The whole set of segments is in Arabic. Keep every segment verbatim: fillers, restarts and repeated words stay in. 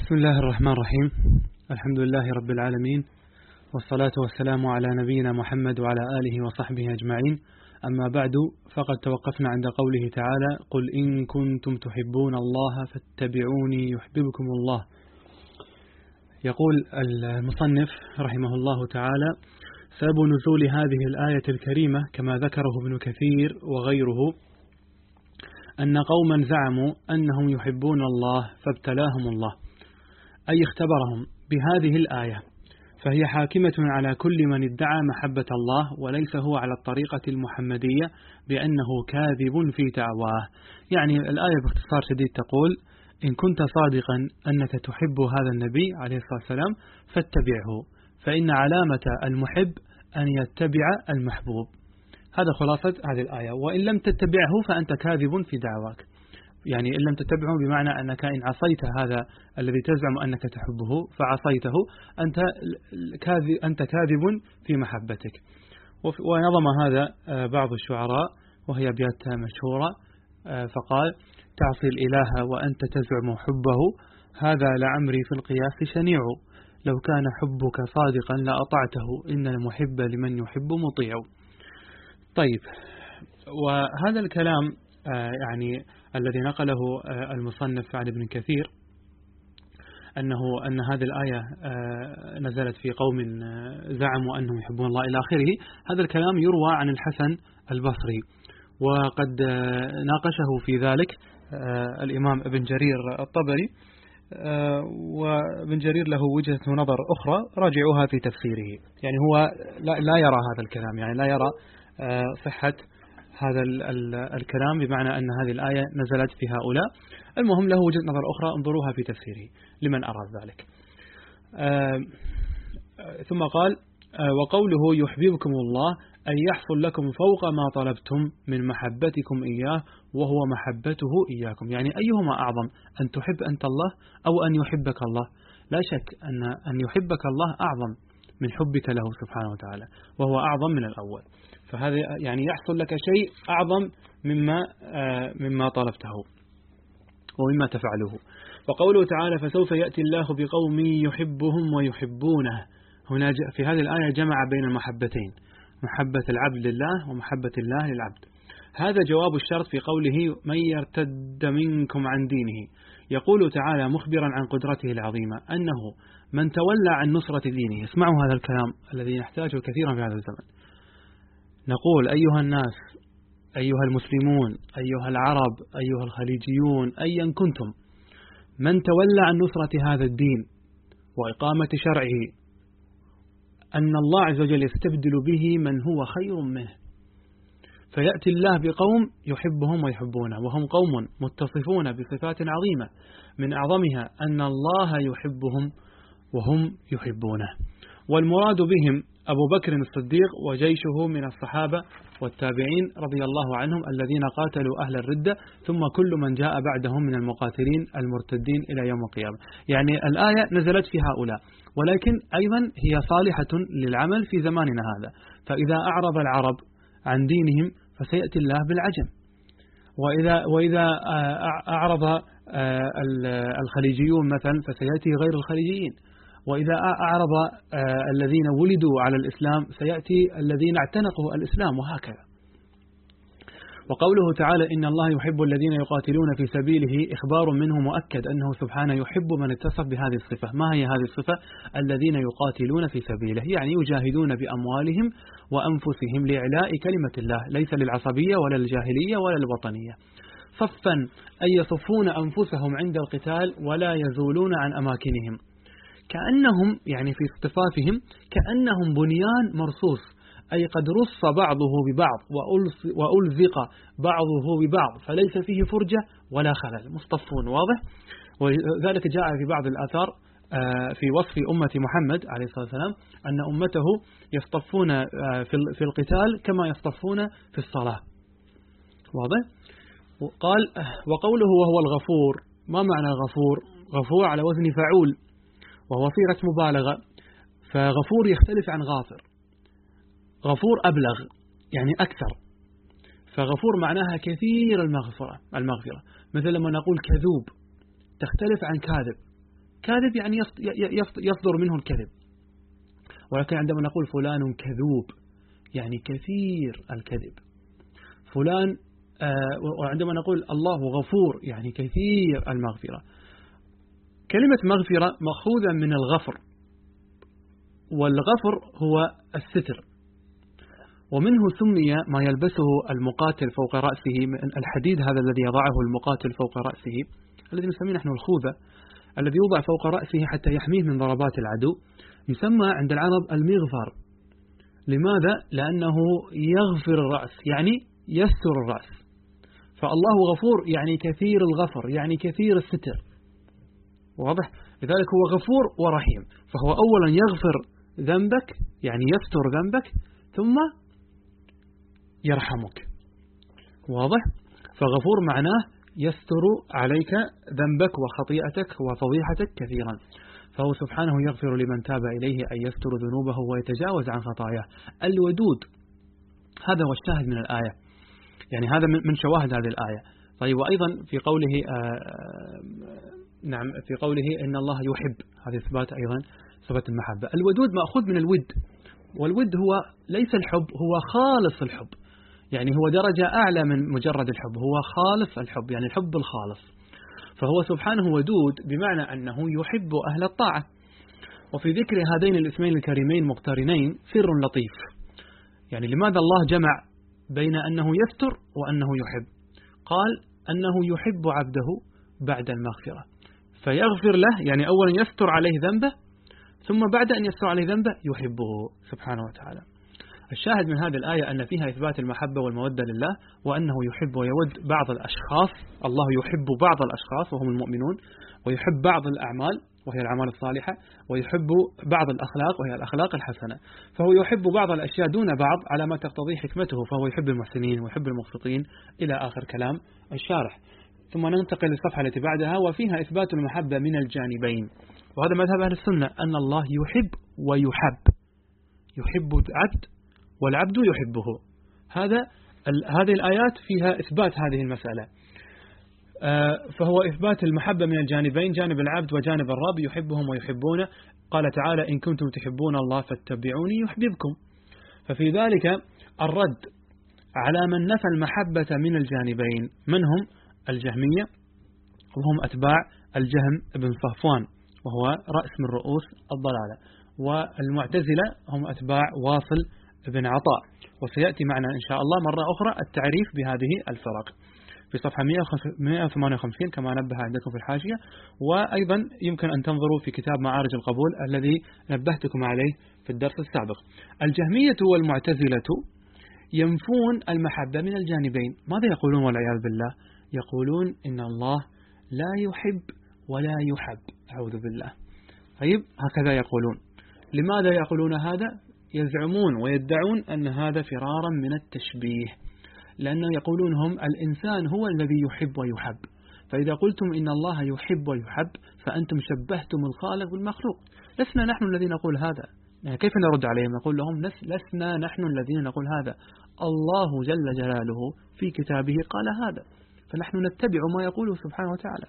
بسم الله الرحمن الرحيم. الحمد لله رب العالمين، والصلاة والسلام على نبينا محمد وعلى آله وصحبه أجمعين. أما بعد، فقد توقفنا عند قوله تعالى: قل إن كنتم تحبون الله فاتبعوني يحببكم الله. يقول المصنف رحمه الله تعالى: سبب نزول هذه الآية الكريمة كما ذكره ابن كثير وغيره أن قوما زعموا أنهم يحبون الله فابتلاهم الله، أي اختبرهم بهذه الآية، فهي حاكمة على كل من ادعى محبة الله وليس هو على الطريقة المحمدية بأنه كاذب في دعواه. يعني الآية باختصار شديد تقول: إن كنت صادقا أنك تحب هذا النبي عليه الصلاة والسلام فاتبعه، فإن علامة المحب أن يتبع المحبوب. هذا خلاصة هذه الآية. وإن لم تتبعه فأنت كاذب في دعواك. يعني إن لم تتبعه بمعنى أنك إن عصيت هذا الذي تزعم أنك تحبه فعصيته، أنت كاذب, أنت كاذب في محبتك. ونظم هذا بعض الشعراء وهي أبيات مشهورة، فقال: تعصي الإله وأنت تزعم حبه، هذا لعمري في القياس شنيع، لو كان حبك صادقا لأطعته، إن المحب لمن يحب مطيع. طيب، وهذا الكلام يعني الذي نقله المصنف عن ابن كثير أنه أن هذه الآية نزلت في قوم زعموا أنهم يحبون الله إلى آخره، هذا الكلام يروى عن الحسن البصري، وقد ناقشه في ذلك الإمام ابن جرير الطبري، وابن جرير له وجهة نظر أخرى راجعوها في تفسيره. يعني هو لا يرى هذا الكلام، يعني لا يرى صحة هذا الكلام بمعنى أن هذه الآية نزلت في هؤلاء. المهم له وجهة نظر أخرى، انظروها في تفسيره لمن أراد ذلك. آه ثم قال: آه وقوله يحببكم الله أن يحصل لكم فوق ما طلبتم من محبتكم إياه وهو محبته إياكم. يعني أيهما أعظم، أن تحب أنت الله أو أن يحبك الله؟ لا شك أن أن يحبك الله أعظم من حبك له سبحانه وتعالى، وهو أعظم من الأول. فهذا يعني يحصل لك شيء أعظم مما آه مما طلبته ومما تفعله. وقوله تعالى: فسوف يأتي الله بقوم يحبهم ويحبونه. هنا في هذه الآية جمع بين المحبتين، محبة العبد لله ومحبة الله للعبد. هذا جواب الشرط في قوله: من يرتد منكم عن دينه. يقول تعالى مخبرا عن قدرته العظيمة أنه من تولى عن نصرة دينه. اسمعوا هذا الكلام الذي نحتاجه كثيرا في هذا الزمن. نقول: أيها الناس، أيها المسلمون، أيها العرب، أيها الخليجيون، أيا كنتم، من تولى عن نصرة هذا الدين وإقامة شرعه، أن الله عز وجل يستبدل به من هو خير منه. فيأتي الله بقوم يحبهم ويحبونه، وهم قوم متصفون بصفات عظيمة، من أعظمها أن الله يحبهم وهم يحبونه. والمراد بهم أبو بكر الصديق وجيشه من الصحابة والتابعين رضي الله عنهم الذين قاتلوا أهل الردة، ثم كل من جاء بعدهم من المقاتلين المرتدين إلى يوم القيامة. يعني الآية نزلت في هؤلاء، ولكن أيضا هي صالحة للعمل في زماننا هذا. فإذا أعرض العرب عن دينهم فسيأتي الله بالعجم، وإذا, وإذا أعرض الخليجيون مثلا فسيأتي غير الخليجيين، وإذا أعرض الذين ولدوا على الإسلام سيأتي الذين اعتنقوا الإسلام، وهكذا. وقوله تعالى: إن الله يحب الذين يقاتلون في سبيله، إخبار منه مؤكد أنه سبحانه يحب من اتصف بهذه الصفة. ما هي هذه الصفة؟ الذين يقاتلون في سبيله، يعني يجاهدون بأموالهم وأنفسهم لإعلاء كلمة الله، ليس للعصبية ولا للجاهلية ولا للوطنية. صفا أي يصفون أنفسهم عند القتال ولا يزولون عن أماكنهم، كأنهم يعني في اصطفافهم كأنهم بنيان مرصوص، أي قد رص بعضه ببعض وألزق بعضه ببعض، فليس فيه فرجة ولا خلل، مصطفون. واضح؟ وذلك جاء في بعض الآثار في وصف أمة محمد عليه الصلاة والسلام أن أمته يصطفون في القتال كما يصطفون في الصلاة. واضح؟ قال: وقوله وهو الغفور. ما معنى غفور؟ غفور على وزن فعول، وهو صيغة مبالغة، فغفور يختلف عن غافر. غفور أبلغ يعني أكثر، فغفور معناها كثير المغفرة المغفرة مثل لما نقول كذوب تختلف عن كاذب. كاذب يعني يصدر منه الكذب. ولكن عندما نقول فلان كذوب يعني كثير الكذب. فلان آه وعندما نقول الله غفور يعني كثير المغفرة. كلمة مغفرة مأخوذة من الغفر، والغفر هو الستر، ومنه سمي ما يلبسه المقاتل فوق رأسه من الحديد، هذا الذي يضعه المقاتل فوق رأسه الذي نسميه نحن الخوذة، الذي يوضع فوق رأسه حتى يحميه من ضربات العدو، يسمى عند العرب المغفر. لماذا؟ لأنه يغفر الرأس يعني يستر الرأس. فالله غفور يعني كثير الغفر، يعني كثير الستر. واضح؟ لذلك هو غفور ورحيم. فهو أولا يغفر ذنبك يعني يستر ذنبك، ثم يرحمك. واضح؟ فغفور معناه يستر عليك ذنبك وخطيئتك وفضيحتك كثيرا. فهو سبحانه يغفر لمن تاب إليه أن يستر ذنوبه ويتجاوز عن خطاياه. الودود، هذا هو الشاهد من الآية، يعني هذا من شواهد هذه الآية. طيب، وأيضا في قوله آه نعم في قوله إن الله يحب، هذا إثبات أيضا صفة المحبة. الودود مأخوذ من الود، والود هو ليس الحب، هو خالص الحب، يعني هو درجة أعلى من مجرد الحب، هو خالص الحب يعني الحب الخالص. فهو سبحانه ودود بمعنى أنه يحب أهل الطاعة. وفي ذكر هذين الاسمين الكريمين مقترنين سر لطيف، يعني لماذا الله جمع بين أنه يستر وأنه يحب؟ قال أنه يحب عبده بعد المغفرة، فيغفر له، يعني أولا يستر عليه ذنبه، ثم بعد أن يستر عليه ذنبه يحبه سبحانه وتعالى. الشاهد من هذه الآية أن فيها إثبات المحبة والمودة لله، وأنه يحب ويود بعض الأشخاص. الله يحب بعض الأشخاص وهم المؤمنون، ويحب بعض الأعمال وهي الأعمال الصالحة، ويحب بعض الأخلاق وهي الأخلاق الحسنة. فهو يحب بعض الأشياء دون بعض على ما تقتضيه حكمته، فهو يحب المحسنين ويحب المقسطين إلى آخر كلام الشارح. ثم ننتقل للصفحة التي بعدها، وفيها إثبات المحبة من الجانبين. وهذا مذهب أهل السنة أن الله يحب ويحب، يحب العبد والعبد يحبه. هذا هذه الآيات فيها إثبات هذه المسألة. فهو إثبات المحبة من الجانبين، جانب العبد وجانب الرب، يحبهم ويحبونه. قال تعالى: إن كنتم تحبون الله فاتبعوني يحببكم. ففي ذلك الرد على من نفى المحبة من الجانبين، من هم؟ الجهمية، وهم أتباع الجهم بن صفوان وهو رأس من رؤوس الضلالة. والمعتزلة هم أتباع واصل بن عطاء. وسيأتي معنا إن شاء الله مرة أخرى التعريف بهذه الفرق في صفحة مئة وثمانية وخمسين كما نبه عندكم في الحاشية. وأيضا يمكن أن تنظروا في كتاب معارج القبول الذي نبهتكم عليه في الدرس السابق. الجهمية والمعتزلة ينفون المحبة من الجانبين. ماذا يقولون والعياذ بالله؟ يقولون إن الله لا يحب ولا يحب، أعوذ بالله. طيب، هكذا يقولون. لماذا يقولون هذا؟ يزعمون ويدعون أن هذا فرارا من التشبيه، لأنه يقولون هم الإنسان هو الذي يحب ويحب، فإذا قلتم إن الله يحب ويحب فأنتم شبهتم الخالق بالمخلوق. لسنا نحن الذين نقول هذا. يعني كيف نرد عليهم؟ نقول لهم لسنا نحن الذين نقول هذا، الله جل جلاله في كتابه قال هذا، فنحن نتبع ما يقوله سبحانه وتعالى.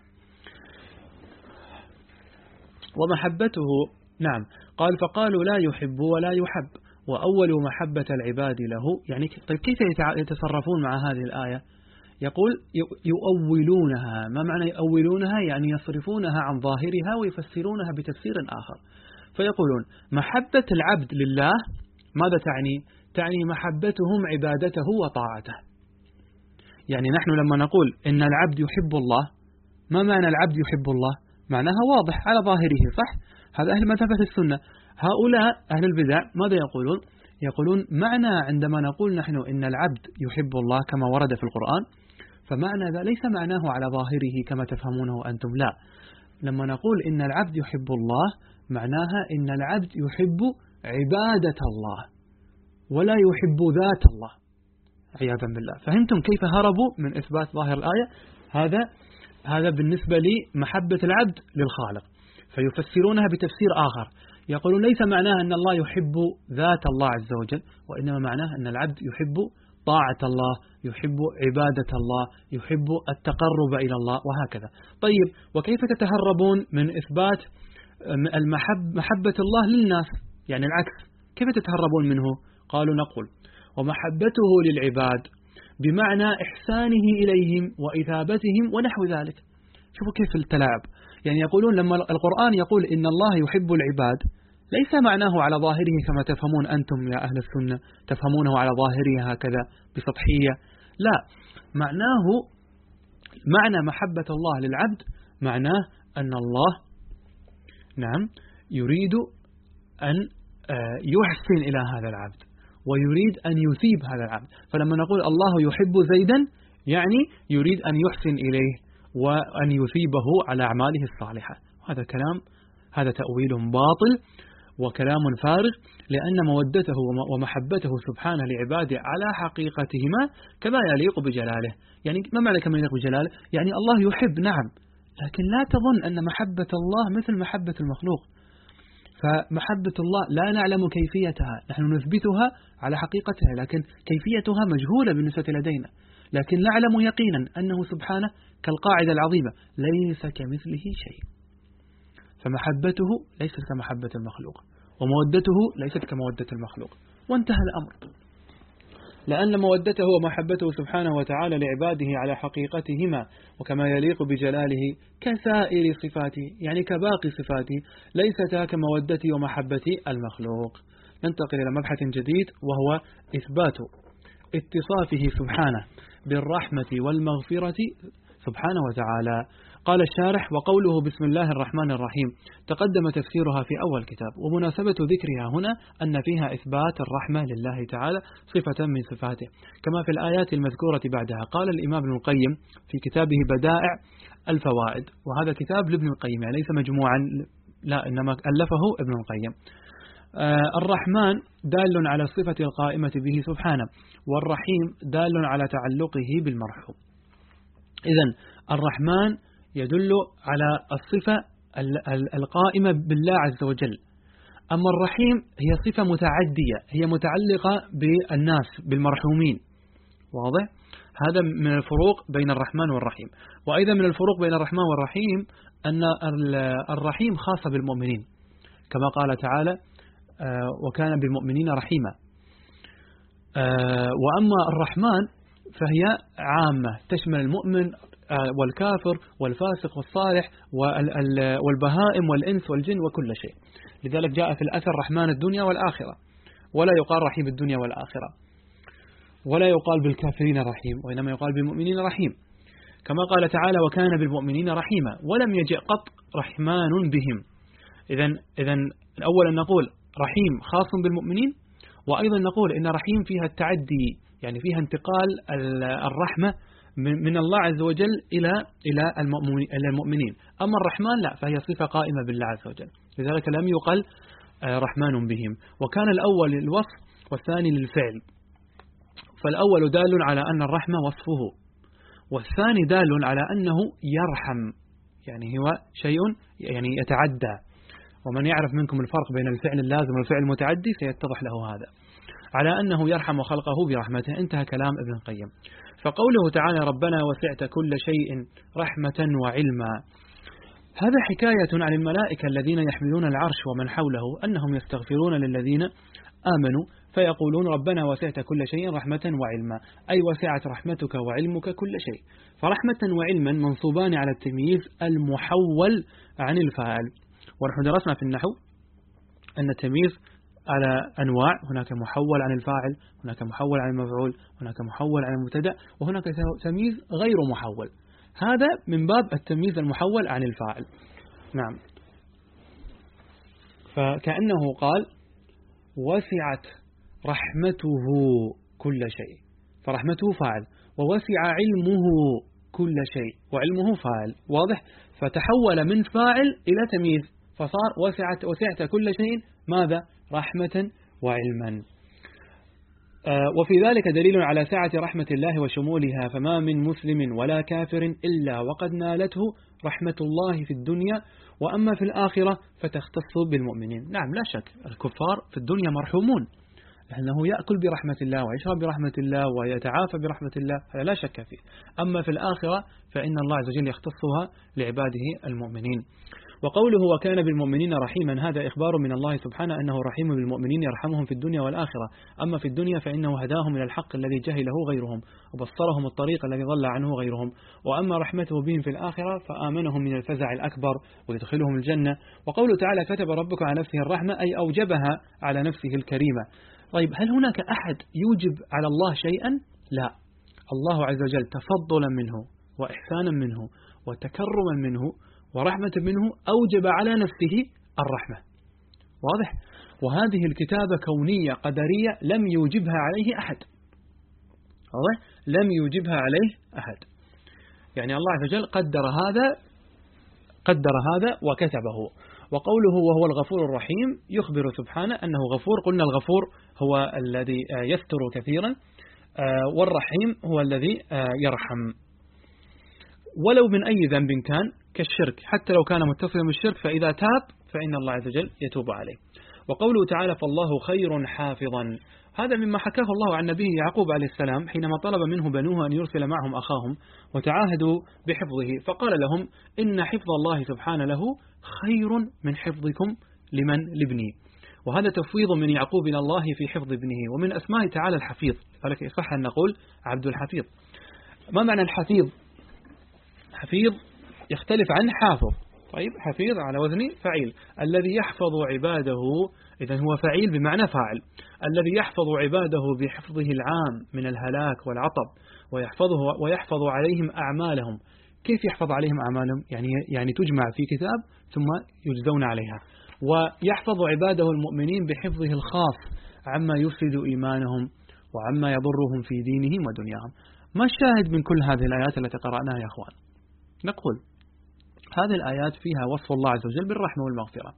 ومحبته، نعم، قال فقالوا لا يحب ولا يحب، وأول محبة العباد له. يعني طيب كيف يتصرفون مع هذه الآية؟ يقول يؤولونها. ما معنى يؤولونها؟ يعني يصرفونها عن ظاهرها ويفسرونها بتفسير آخر. فيقولون محبة العبد لله ماذا تعني؟ تعني محبتهم عبادته وطاعته. يعني نحن لما نقول إن العبد يحب الله، ما معنى العبد يحب الله؟ معناها واضح على ظاهره، صح؟ هذا أهل مذهب السنة. هؤلاء أهل البدع ماذا يقولون؟ يقولون معنى عندما نقول نحن إن العبد يحب الله كما ورد في القرآن، فمعنى ذا ليس معناه على ظاهره كما تفهمونه أنتم، لا. لما نقول إن العبد يحب الله معناها إن العبد يحب عبادة الله ولا يحب ذات الله عياذا بالله. فهمتم كيف هربوا من إثبات ظاهر الآية؟ هذا هذا بالنسبة لمحبة العبد للخالق، فيفسرونها بتفسير آخر. يقولون ليس معناها أن الله يحب ذات الله عز وجل، وإنما معناه أن العبد يحب طاعة الله، يحب عبادة الله، يحب التقرب إلى الله، وهكذا. طيب، وكيف تتهربون من إثبات المحب محبة الله للناس، يعني العكس، كيف تتهربون منه؟ قالوا نقول ومحبته للعباد بمعنى إحسانه إليهم وإثابتهم ونحو ذلك. شوفوا كيف التلاعب، يعني يقولون لما القرآن يقول إن الله يحب العباد ليس معناه على ظاهره كما تفهمون أنتم يا أهل السنة، تفهمونه على ظاهره هكذا بسطحية، لا، معناه معنى محبة الله للعبد معناه أن الله نعم يريد أن يحسن إلى هذا العبد ويريد أن يثيب هذا العبد. فلما نقول الله يحب زيدا يعني يريد أن يحسن إليه وأن يثيبه على أعماله الصالحة. هذا كلام، هذا تأويل باطل وكلام فارغ، لأن مودته ومحبته سبحانه لعباده على حقيقتهما كما يليق بجلاله. يعني ما معنى كما يليق بجلاله؟ يعني الله يحب نعم، لكن لا تظن أن محبة الله مثل محبة المخلوق. فمحبة الله لا نعلم كيفيتها، نحن نثبتها على حقيقتها لكن كيفيتها مجهولة بالنسبة لدينا، لكن نعلم يقينا أنه سبحانه كالقاعدة العظيمة ليس كمثله شيء. فمحبته ليست كمحبة المخلوق ومودته ليست كمودة المخلوق، وانتهى الأمر. لأن مودته ومحبته سبحانه وتعالى لعباده على حقيقتهما وكما يليق بجلاله كسائر صفاته، يعني كباقي صفاته، ليستا كمودته ومحبة المخلوق. ننتقل إلى مبحث جديد وهو إثبات اتصافه سبحانه بالرحمة والمغفرة سبحانه وتعالى. قال الشارح: وقوله بسم الله الرحمن الرحيم تقدم تفسيرها في أول كتاب، ومناسبة ذكرها هنا أن فيها إثبات الرحمة لله تعالى صفة من صفاته كما في الآيات المذكورة بعدها. قال الإمام ابن القيم في كتابه بدائع الفوائد، وهذا كتاب لابن القيم يعني ليس مجموعا، لا إنما ألفه ابن القيم. آه الرحمن دال على الصفة القائمة به سبحانه، والرحيم دال على تعلقه بالمرحوم. إذن الرحمن يدل على الصفة القائمة بالله عز وجل، أما الرحيم هي صفة متعدية، هي متعلقة بالناس بالمرحومين. واضح؟ هذا من الفروق بين الرحمن والرحيم. وأيضا من الفروق بين الرحمن والرحيم أن الرحيم خاص بالمؤمنين كما قال تعالى: وكان بالمؤمنين رحيما. وأما الرحمن فهي عامة تشمل المؤمن والكافر والفاسق والصالح والبهائم والإنس والجن وكل شيء. لذلك جاء في الأثر رحمن الدنيا والآخرة، ولا يقال رحيم الدنيا والآخرة، ولا يقال بالكافرين رحيم، وإنما يقال بالمؤمنين رحيم، كما قال تعالى: وكان بالمؤمنين رحيما، ولم يجئ قط رحمن بهم. إذن إذن أولا نقول رحيم خاص بالمؤمنين، وأيضا نقول إن رحيم فيها التعدي، يعني فيها انتقال الرحمة من الله عز وجل إلى إلى المؤمنين. أما الرحمن لا، فهي صفة قائمة بالله عز وجل، لذلك لم يقل رحمن بهم. وكان الأول للوصف والثاني للفعل، فالأول دال على أن الرحمة وصفه، والثاني دال على أنه يرحم، يعني هو شيء يعني يتعدى. ومن يعرف منكم الفرق بين الفعل اللازم والفعل المتعدي سيتضح له هذا، على أنه يرحم خلقه برحمته. انتهى كلام ابن القيم. فقوله تعالى: ربنا وسعت كل شيء رحمة وعلما، هذا حكاية عن الملائكة الذين يحملون العرش ومن حوله أنهم يستغفرون للذين آمنوا فيقولون: ربنا وسعت كل شيء رحمة وعلما، أي وسعت رحمتك وعلمك كل شيء. فرحمة وعلما منصوبان على التمييز المحول عن الفاعل. ونحن درسنا في النحو أن التمييز على أنواع، هناك محول عن الفاعل، هناك محول عن المفعول، هناك محول عن المبتدأ، وهناك تمييز غير محول. هذا من باب التمييز المحول عن الفاعل. نعم. فكأنه قال: وسعت رحمته كل شيء، فرحمته فاعل، ووسع علمه كل شيء، وعلمه فاعل. واضح؟ فتحول من فاعل إلى تمييز، فصار وسعت وسعت كل شيء ماذا؟ رحمة وعلما. آه وفي ذلك دليل على سعة رحمة الله وشمولها، فما من مسلم ولا كافر إلا وقد نالته رحمة الله في الدنيا، وأما في الآخرة فتختص بالمؤمنين. نعم لا شك الكفار في الدنيا مرحومون، لأنه يأكل برحمة الله ويشرب برحمة الله ويتعافى برحمة الله، هذا لا شك فيه. أما في الآخرة فإن الله عز وجل يختصها لعباده المؤمنين. وقوله وكان بالمؤمنين رحيما هذا إخبار من الله سبحانه أنه رحيم بالمؤمنين يرحمهم في الدنيا والآخرة. أما في الدنيا فإنه هداهم إلى الحق الذي جهله غيرهم وبصرهم الطريق الذي ضل عنه غيرهم. وأما رحمته بهم في الآخرة فآمنهم من الفزع الأكبر ويدخلهم الجنة. وقوله تعالى كتب ربك على نفسه الرحمة أي أوجبها على نفسه الكريمة. طيب هل هناك أحد يوجب على الله شيئا؟ لا، الله عز وجل تفضلا منه وإحسانا منه وتكرما منه ورحمة منه أوجب على نفسه الرحمة. واضح؟ وهذه الكتابة كونية قدرية لم يوجبها عليه أحد. واضح؟ لم يوجبها عليه أحد، يعني الله عز وجل قدر هذا قدر هذا وكتبه. وقوله وهو الغفور الرحيم يخبر سبحانه أنه غفور. قلنا الغفور هو الذي يستر كثيرا، والرحيم هو الذي يرحم ولو من أي ذنب كان كالشرك، حتى لو كان متصلا بالشرك فإذا تاب فإن الله عز وجل يتوب عليه. وقوله تعالى فالله خير حافظا هذا مما حكاه الله عن نبيه يعقوب عليه السلام حينما طلب منه بنوه أن يرسل معهم أخاهم وتعاهدوا بحفظه، فقال لهم إن حفظ الله سبحانه له خير من حفظكم لمن لابني. وهذا تفويض من يعقوب إلى الله في حفظ ابنه. ومن أسماء تعالى الحفيظ، فلك يصح أن نقول عبد الحفيظ. ما معنى الحفيظ؟ حفيظ يختلف عن حافظ. طيب حفيظ على وزن فعيل، الذي يحفظ عباده، إذن هو فعيل بمعنى فاعل، الذي يحفظ عباده بحفظه العام من الهلاك والعطب ويحفظه ويحفظ عليهم أعمالهم. كيف يحفظ عليهم أعمالهم؟ يعني يعني تجمع في كتاب ثم يجزون عليها. ويحفظ عباده المؤمنين بحفظه الخاص عما يفسد إيمانهم وعما يضرهم في دينهم ودنياهم. ما الشاهد من كل هذه الآيات التي قرأناها يا أخوان؟ نقول هذه الآيات فيها وصف الله عز وجل بالرحمة والمغفرة،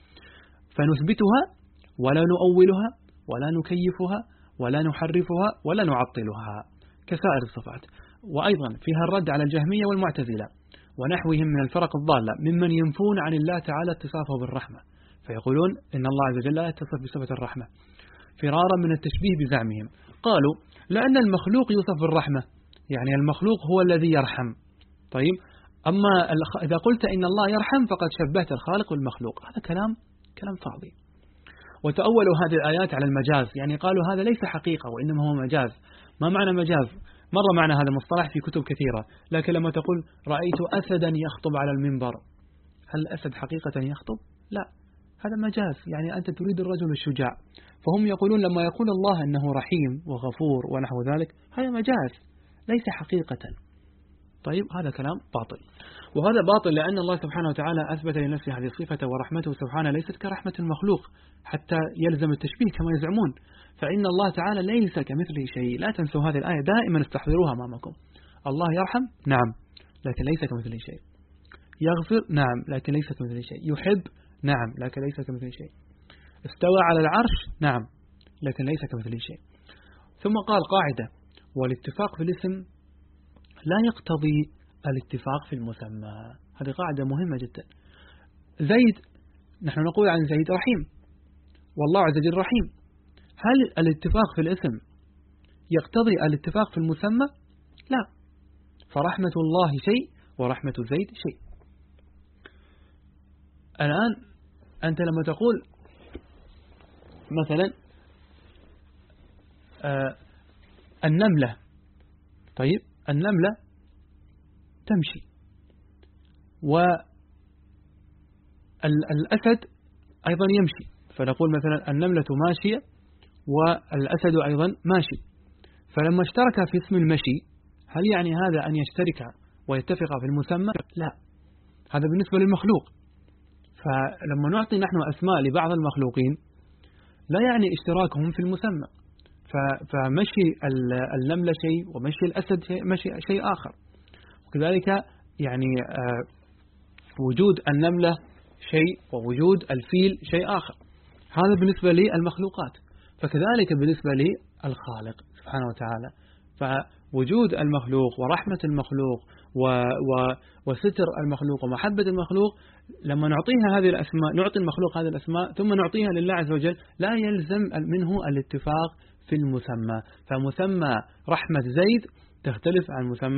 فنثبتها ولا نؤولها ولا نكيفها ولا نحرفها ولا نعطلها كسائر الصفات. وأيضا فيها الرد على الجهمية والمعتزلة ونحوهم من الفرق الضالة ممن ينفون عن الله تعالى اتصافه بالرحمة، فيقولون إن الله عز وجل لا يتصف بصفة الرحمة فرارا من التشبيه بزعمهم. قالوا لأن المخلوق يوصف بالرحمة، يعني المخلوق هو الذي يرحم. طيب أما إذا قلت إن الله يرحم فقد شبهت الخالق والمخلوق، هذا كلام كلام فاضي. وتأولوا هذه الآيات على المجاز، يعني قالوا هذا ليس حقيقة وإنما هو مجاز. ما معنى مجاز؟ مر معنا هذا المصطلح في كتب كثيرة، لكن لما تقول رأيت أسدا يخطب على المنبر، هل الأسد حقيقة يخطب؟ لا، هذا مجاز، يعني أنت تريد الرجل الشجاع. فهم يقولون لما يقول الله أنه رحيم وغفور ونحو ذلك هذا مجاز ليس حقيقة. طيب هذا كلام باطل، وهذا باطل لأن الله سبحانه وتعالى أثبت لنفسه هذه الصفة، ورحمته سبحانه ليست كرحمة المخلوق حتى يلزم التشبيه كما يزعمون، فإن الله تعالى ليس كمثله شيء. لا تنسوا هذه الآية دائما، استحضروها أمامكم. الله يرحم نعم لكن ليس كمثله شيء، يغفر نعم لكن ليس كمثله شيء، يحب نعم لكن ليس كمثله شيء، استوى على العرش نعم لكن ليس كمثله شيء. ثم قال قاعدة: والاتفاق في الاسم لا يقتضي الاتفاق في المسمى. هذه قاعدة مهمة جدا. زيد، نحن نقول عن زيد رحيم والله عز وجل رحيم، هل الاتفاق في الاسم يقتضي الاتفاق في المسمى؟ لا، فرحمة الله شيء ورحمة زيد شيء. الآن أنت لما تقول مثلا آه النملة، طيب النملة تمشي والأسد أيضا يمشي، فنقول مثلا النملة ماشية والأسد أيضا ماشي، فلما اشترك في اسم المشي هل يعني هذا أن يشترك ويتفق في المسمى؟ لا، هذا بالنسبة للمخلوق. فلما نعطي نحن أسماء لبعض المخلوقين لا يعني اشتراكهم في المسمى، فمشي النملة شيء ومشي الأسد شيء, مشي شيء آخر. وكذلك يعني وجود النملة شيء ووجود الفيل شيء آخر. هذا بالنسبة للمخلوقات، فكذلك بالنسبة للخالق سبحانه وتعالى. فوجود المخلوق ورحمة المخلوق و و وستر المخلوق ومحبة المخلوق، لما نعطيها هذه الأسماء، نعطي المخلوق هذه الأسماء ثم نعطيها لله عز وجل، لا يلزم منه الاتفاق في المسمى. فمسمى رحمة زيد تختلف عن مسمى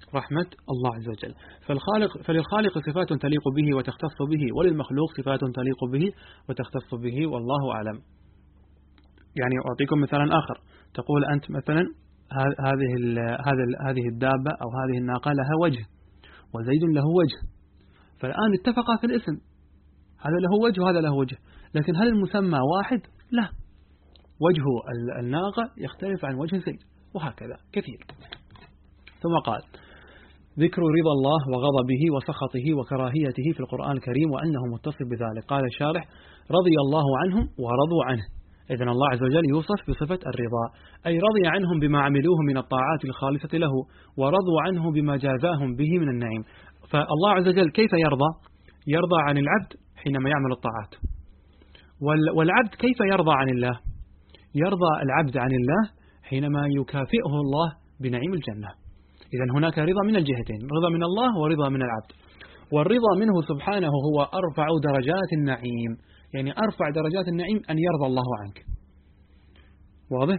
رحمة الله عز وجل. فالخالق فللخالق صفات تليق به وتختص به، وللمخلوق صفات تليق به وتختص به، والله أعلم. يعني أعطيكم مثلا آخر، تقول أنت مثلا هذه هذه هذه الدابة أو هذه الناقة لها وجه وزيد له وجه، فالآن اتفقا في الاسم، هذا له وجه وهذا له وجه، لكن هل المسمى واحد؟ لا، وجه الناقة يختلف عن وجه زيد، وهكذا كثير. ثم قال: ذكر رضا الله وغضبه وسخطه وكراهيته في القرآن الكريم وأنه متصف بذلك. قال الشارح: رضي الله عنهم ورضوا عنه. إذن الله عز وجل يوصف بصفة الرضا، أي رضي عنهم بما عملوه من الطاعات الخالصة له، ورضوا عنه بما جازاهم به من النعيم. فالله عز وجل كيف يرضى؟ يرضى عن العبد حينما يعمل الطاعات، والعبد كيف يرضى عن الله؟ يرضى العبد عن الله حينما يكافئه الله بنعيم الجنة. إذن هناك رضا من الجهتين، رضا من الله ورضا من العبد. والرضا منه سبحانه هو أرفع درجات النعيم، يعني أرفع درجات النعيم أن يرضى الله عنك. واضح؟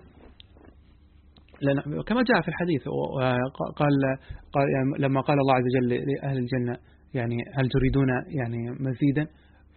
كما جاء في الحديث، قال, قال لما قال الله عز وجل لأهل الجنة يعني هل تريدون يعني مزيدا،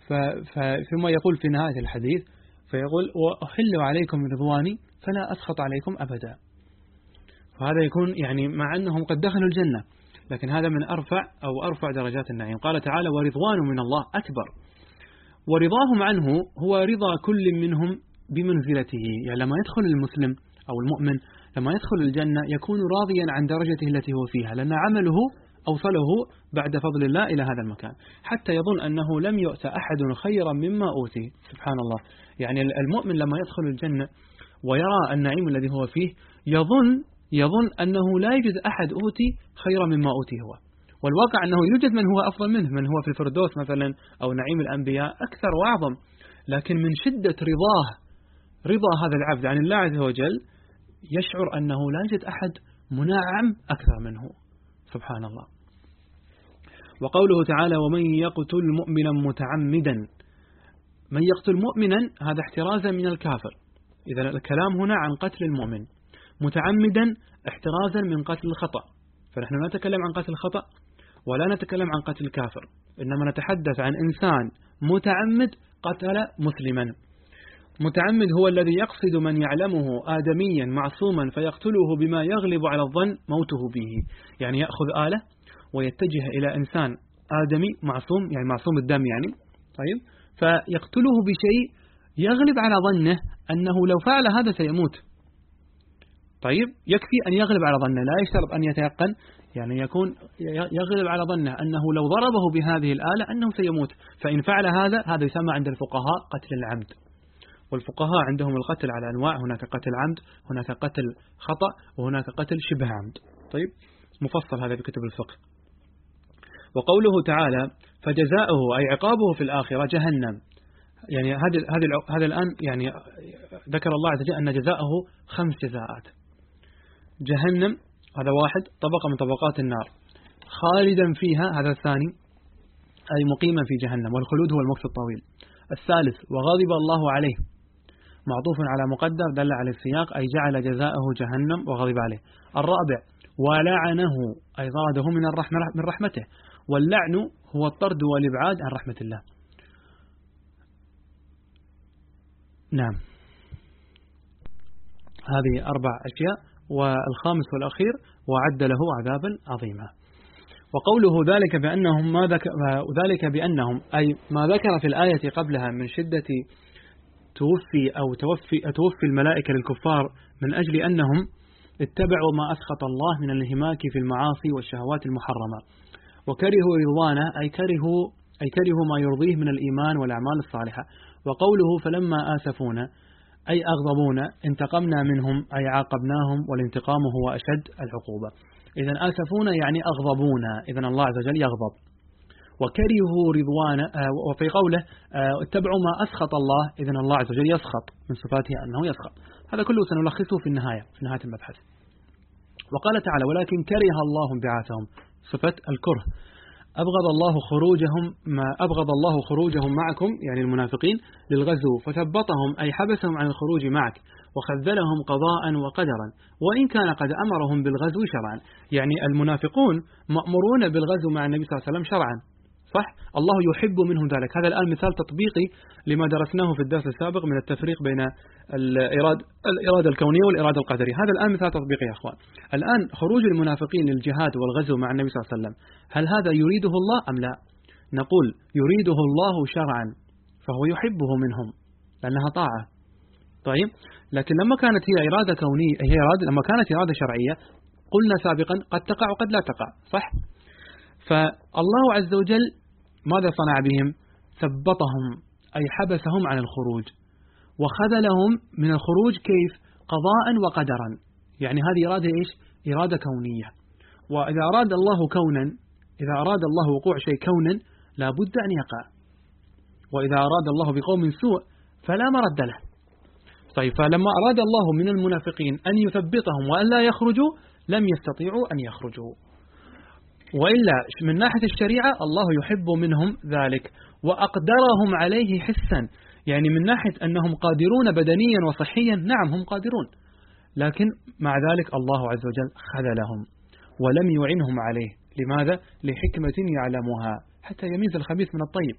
ثم يقول في نهاية الحديث فيقول: وأحل عليكم رضواني فلا أسخط عليكم أبدا. وهذا يكون يعني مع أنهم قد دخلوا الجنة، لكن هذا من أرفع أو أرفع درجات النعيم. قال تعالى: ورضوان من الله أكبر. ورضاهم عنه هو رضا كل منهم بمنزلته، يعني لما يدخل المسلم أو المؤمن لما يدخل الجنة يكون راضيا عن درجته التي هو فيها، لأن عمله أوصله بعد فضل الله إلى هذا المكان، حتى يظن أنه لم يؤت أحد خيرا مما أوتي. سبحان الله، يعني المؤمن لما يدخل الجنة ويرى النعيم الذي هو فيه يظن يظن أنه لا يوجد أحد أوتي خيرا مما أوتي هو، والواقع أنه يوجد من هو أفضل منه، من هو في الفردوس مثلا أو نعيم الأنبياء أكثر وأعظم، لكن من شدة رضاه رضا هذا العبد عن الله عز وجل يشعر أنه لا يوجد أحد منعم أكثر منه. سبحان الله. وقوله تعالى: ومن يقتل مؤمنا متعمدا. من يقتل مؤمنا هذا احترازا من الكافر، إذا الكلام هنا عن قتل المؤمن. متعمدا احترازا من قتل الخطأ، فنحن لا نتكلم عن قتل الخطأ ولا نتكلم عن قتل الكافر، إنما نتحدث عن إنسان متعمد قتل مسلما. متعمد هو الذي يقصد من يعلمه آدميا معصوما فيقتله بما يغلب على الظن موته به، يعني يأخذ آلة ويتجه إلى إنسان آدمي معصوم، يعني معصوم الدم يعني، طيب، فيقتله بشيء يغلب على ظنه أنه لو فعل هذا سيموت. طيب، يكفي أن يغلب على ظنه، لا يشترط أن يتيقن، يعني يكون يغلب على ظنه أنه لو ضربه بهذه الآلة أنه سيموت، فإن فعل هذا هذا يسمى عند الفقهاء قتل العمد. والفقهاء عندهم القتل على أنواع، هناك قتل عمد، هناك قتل خطأ، وهناك قتل شبه عمد. طيب، مفصل هذا في كتب الفقه. وقوله تعالى: فجزاؤه أي عقابه في الآخرة جهنم، يعني هذا هذا هذا الآن يعني ذكر الله عز وجل أن جزاؤه خمس جزاءات. جهنم هذا واحد، طبقة من طبقات النار، خالدا فيها هذا الثاني، أي مقيما في جهنم، والخلود هو المكث الطويل. الثالث: وغضب الله عليه، معطوف على مقدر دل على السياق، أي جعل جزاءه جهنم وغضب عليه. الرابع: ولعنه، أي طرده من الرحمة من رحمته، واللعن هو الطرد والإبعاد عن رحمة الله. نعم، هذه أربع أشياء، والخامس والأخير: وعد له عذابا عظيما. وقوله ذلك بأنهم ما ذكر ذلك بأنهم أي ما ذكر في الآية قبلها من شدة توفي أو توفي توفي الملائكة للكفار من أجل أنهم اتبعوا ما أسخط الله من الانهماك في المعاصي والشهوات المحرمة، وكرهوا رضوانه أي كرهوا أي كرهوا ما يرضيه من الإيمان والأعمال الصالحة. وقوله فلما آسفونا أي أغضبونا انتقمنا منهم أي عاقبناهم، والانتقام هو أشد العقوبة. إذن آسفونا يعني أغضبونا، إذن الله عز وجل يغضب. وكرهوا رضوانا، وفي قوله اتبعوا ما أسخط الله، إذن الله عز وجل يسخط، من صفاته أنه يسخط. هذا كله سنلخصه في النهاية في نهاية المبحث. وقال تعالى: ولكن كره الله بعاثهم، صفة الكره، أبغض الله خروجهم ما أبغض الله خروجهم معكم يعني المنافقين للغزو فثبطهم أي حبسهم عن الخروج معك وخذلهم قضاء وقدرا وإن كان قد أمرهم بالغزو شرعا. يعني المنافقون مأمورون بالغزو مع النبي صلى الله عليه وسلم شرعا صح؟ الله يحب منهم ذلك. هذا الآن مثال تطبيقي لما درسناه في الدرس السابق من التفريق بين الإرادة, الإرادة الكونية والإرادة القدرية. هذا الآن مثال تطبيقي يا أخوان. الآن خروج المنافقين للجهاد والغزو مع النبي صلى الله عليه وسلم هل هذا يريده الله أم لا؟ نقول يريده الله شرعا فهو يحبه منهم لأنها طاعة. طيب لكن لما كانت هي إرادة كونية هي إرادة لما كانت إرادة شرعية قلنا سابقا قد تقع وقد لا تقع صح؟ فالله عز وجل ماذا صنع بهم؟ ثبطهم أي حبسهم عن الخروج وخذلهم من الخروج كيف؟ قضاء وقدرا. يعني هذه إرادة إيش؟ إرادة كونية. وإذا أراد الله كونا إذا أراد الله وقوع شيء كونا لا بد أن يقع وإذا أراد الله بقوم سوء فلا مرد له. طيب فلما أراد الله من المنافقين أن يثبطهم وأن لا يخرجوا لم يستطيعوا أن يخرجوا. وإلا من ناحية الشريعة الله يحب منهم ذلك وأقدرهم عليه حسا. يعني من ناحية أنهم قادرون بدنيا وصحيا نعم هم قادرون لكن مع ذلك الله عز وجل خذلهم ولم يعنهم عليه. لماذا؟ لحكمة يعلمها حتى يميز الخبيث من الطيب.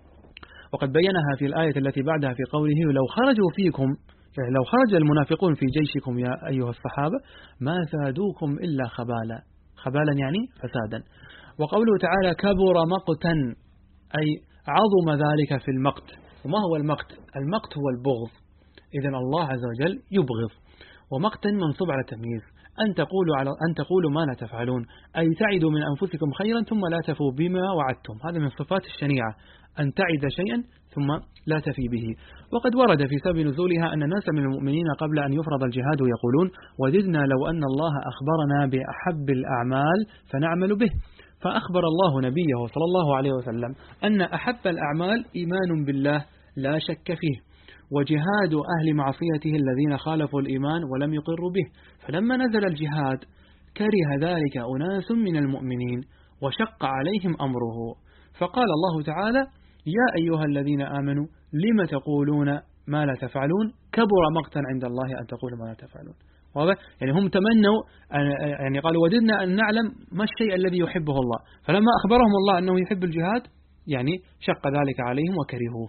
وقد بينها في الآية التي بعدها في قوله لو خرجوا فيكم يعني لو خرج المنافقون في جيشكم يا أيها الصحابة ما زادوكم إلا خبالا. خبالا يعني فسادا. وقوله تعالى كبر مقتا أي عظم ذلك في المقت. وما هو المقت؟ المقت هو البغض. إذن الله عز وجل يبغض. ومقتا منصوب على تمييز أن تقولوا على أن تقولوا ما لا تفعلون أي تعدوا من أنفسكم خيرا ثم لا تفوا بما وعدتم. هذا من صفات الشنيعة أن تعد شيئا ثم لا تفي به. وقد ورد في سبب نزولها أن الناس من المؤمنين قبل أن يفرض الجهاد يقولون وددنا لو أن الله أخبرنا بأحب الأعمال فنعمل به. فأخبر الله نبيه صلى الله عليه وسلم أن أحب الأعمال إيمان بالله لا شك فيه وجهاد أهل معصيته الذين خالفوا الإيمان ولم يقروا به. فلما نزل الجهاد كره ذلك أناس من المؤمنين وشق عليهم أمره فقال الله تعالى يا أيها الذين آمنوا لم تقولون ما لا تفعلون كبر مقتا عند الله أن تقولوا ما لا تفعلون. واضح؟ يعني هم تمنوا يعني قالوا وددنا أن نعلم ما الشيء الذي يحبه الله فلما أخبرهم الله أنه يحب الجهاد يعني شق ذلك عليهم وكرهوه.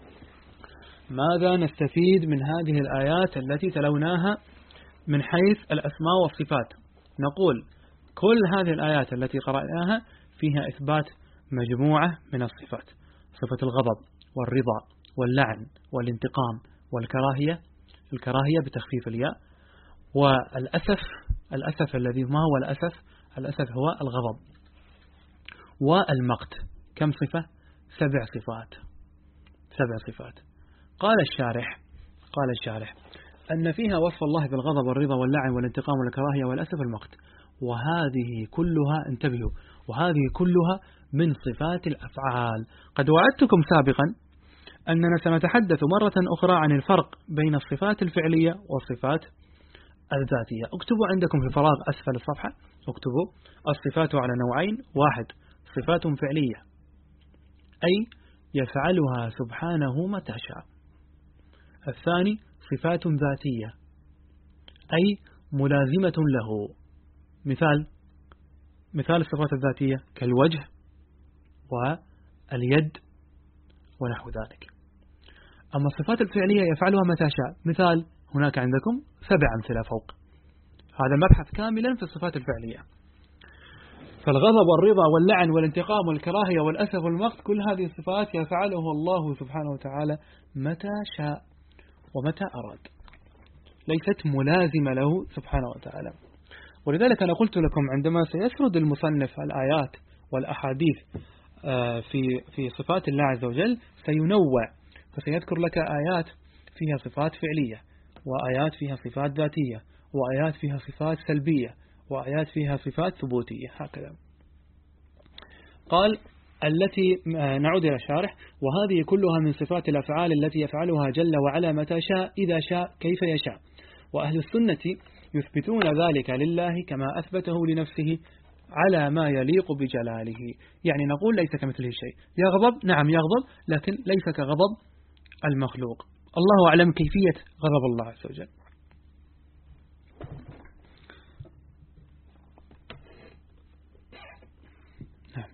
ماذا نستفيد من هذه الآيات التي تلوناها من حيث الأسماء والصفات؟ نقول كل هذه الآيات التي قرأناها فيها إثبات مجموعة من الصفات. صفة الغضب والرضا واللعن والانتقام والكراهية الكراهية بتخفيف الياء والأسف. الأسف الذي ما هو الأسف؟ الأسف هو الغضب. والمقت كم صفة؟ سبع صفات. سبع صفات. قال الشارح قال الشارح أن فيها وصف الله بالغضب والرضا واللعن والانتقام والكراهية والأسف والمقت. وهذه كلها انتبهوا وهذه كلها من صفات الأفعال. قد وعدتكم سابقا أننا سنتحدث مرة أخرى عن الفرق بين الصفات الفعلية والصفات الذاتية. اكتبوا عندكم في فراغ أسفل الصفحة اكتبوا الصفات على نوعين. واحد صفات فعلية أي يفعلها سبحانه متى شاء. الثاني صفات ذاتية أي ملازمة له. مثال مثال الصفات الذاتية كالوجه واليد ونحو ذلك. أما الصفات الفعلية يفعلها متى شاء. مثال هناك عندكم سبع أمثلة فوق. هذا مبحث كاملا في الصفات الفعلية. فالغضب والرضا واللعن والانتقام والكراهية والأسف والمقت كل هذه الصفات يفعله الله سبحانه وتعالى متى شاء ومتى أراد ليست ملازمة له سبحانه وتعالى. ولذلك أنا قلت لكم عندما سيسرد المصنف الآيات والأحاديث في في صفات الله عز وجل سينوع فسيذكر لك آيات فيها صفات فعلية وآيات فيها صفات ذاتية وآيات فيها صفات سلبية وآيات فيها صفات ثبوتية هكذا. قال التي نعود إلى الشارح وهذه كلها من صفات الأفعال التي يفعلها جل وعلا متى شاء إذا شاء كيف يشاء. وأهل السنة يثبتون ذلك لله كما أثبته لنفسه على ما يليق بجلاله. يعني نقول ليس كمثله شيء، يغضب نعم يغضب، لكن ليس كغضب المخلوق. الله أعلم كيفية غضب الله عز وجل. نعم.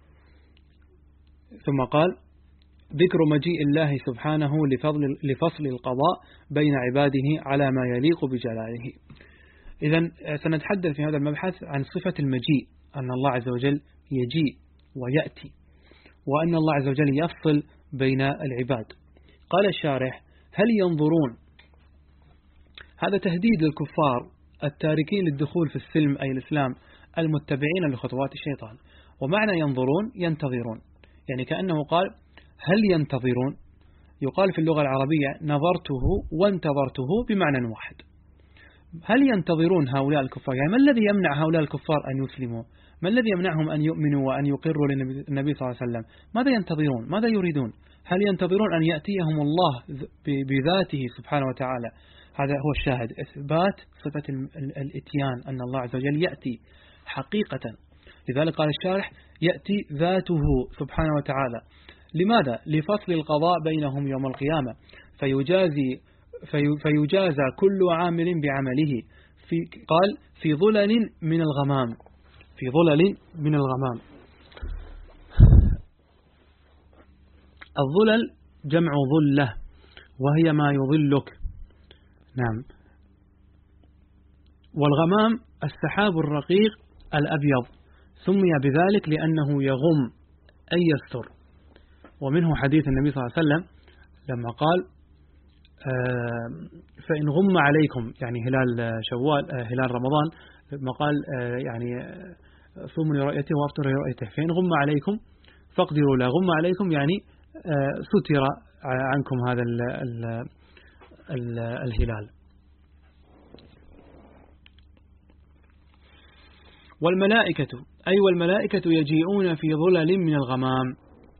ثم قال ذكر مجيء الله سبحانه لفضل لفصل القضاء بين عباده على ما يليق بجلاله. إذن سنتحدث في هذا المبحث عن صفة المجيء، أن الله عز وجل يجيء ويأتي، وأن الله عز وجل يفصل بين العباد. قال الشارح هل ينظرون، هذا تهديد للكفار التاركين للدخول في السلم أي الإسلام المتبعين لخطوات الشيطان. ومعنى ينظرون ينتظرون، يعني كأنه قال هل ينتظرون، يقال في اللغة العربية نظرته وانتظرته بمعنى واحد. هل ينتظرون هؤلاء الكفار، يعني ما الذي يمنع هؤلاء الكفار أن يسلموا؟ ما الذي يمنعهم أن يؤمنوا وأن يقروا للنبي صلى الله عليه وسلم؟ ماذا ينتظرون؟ ماذا يريدون؟ هل ينتظرون أن يأتيهم الله بذاته سبحانه وتعالى؟ هذا هو الشاهد، إثبات صفة الإتيان، أن الله عز وجل يأتي حقيقة. لذلك قال الشارح يأتي ذاته سبحانه وتعالى. لماذا؟ لفصل القضاء بينهم يوم القيامة، فيجازي في فيجازى كل عامل بعمله. في قال في ظلل من الغمام، في ظلل من الغمام. الظلل جمع ظلة، وهي ما يظلك. نعم. والغمام السحاب الرقيق الأبيض، سمي بذلك لأنه يغم أي يستر. ومنه حديث النبي صلى الله عليه وسلم لما قال فإن غم عليكم، يعني هلال شوال هلال رمضان، لما قال يعني صوموا لرؤيته وافطروا لرؤيته، فإن غم عليكم فاقدروا لا غم عليكم، يعني ستر عنكم هذا ال ال ال الهلال. والملائكة أي والملائكة يجيئون في ظلل من الغمام.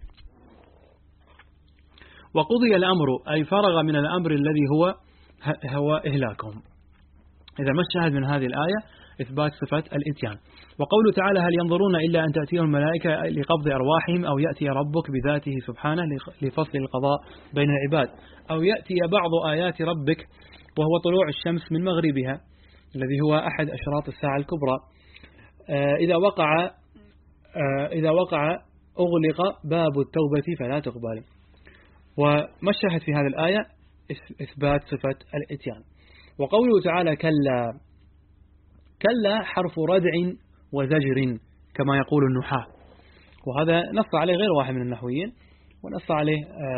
وقضي الأمر أي فرغ من الأمر الذي هو هو إهلاكهم. إذا ما الشاهد من هذه الآية؟ إثبات صفة الإتيان. وقوله تعالى هل ينظرون إلا أن تأتيهم الملائكة لقبض أرواحهم أو يأتي ربك بذاته سبحانه لفصل القضاء بين العباد، أو يأتي بعض آيات ربك وهو طلوع الشمس من مغربها الذي هو أحد أشراط الساعة الكبرى. إذا وقع إذا وقع أغلق باب التوبة فلا تقبل. وما الشاهد في هذه الآية؟ إثبات صفة الإتيان. وقوله تعالى كلا، كلا حرف ردع وزجر كما يقول النحاة، وهذا نص عليه غير واحد من النحويين، ونص عليه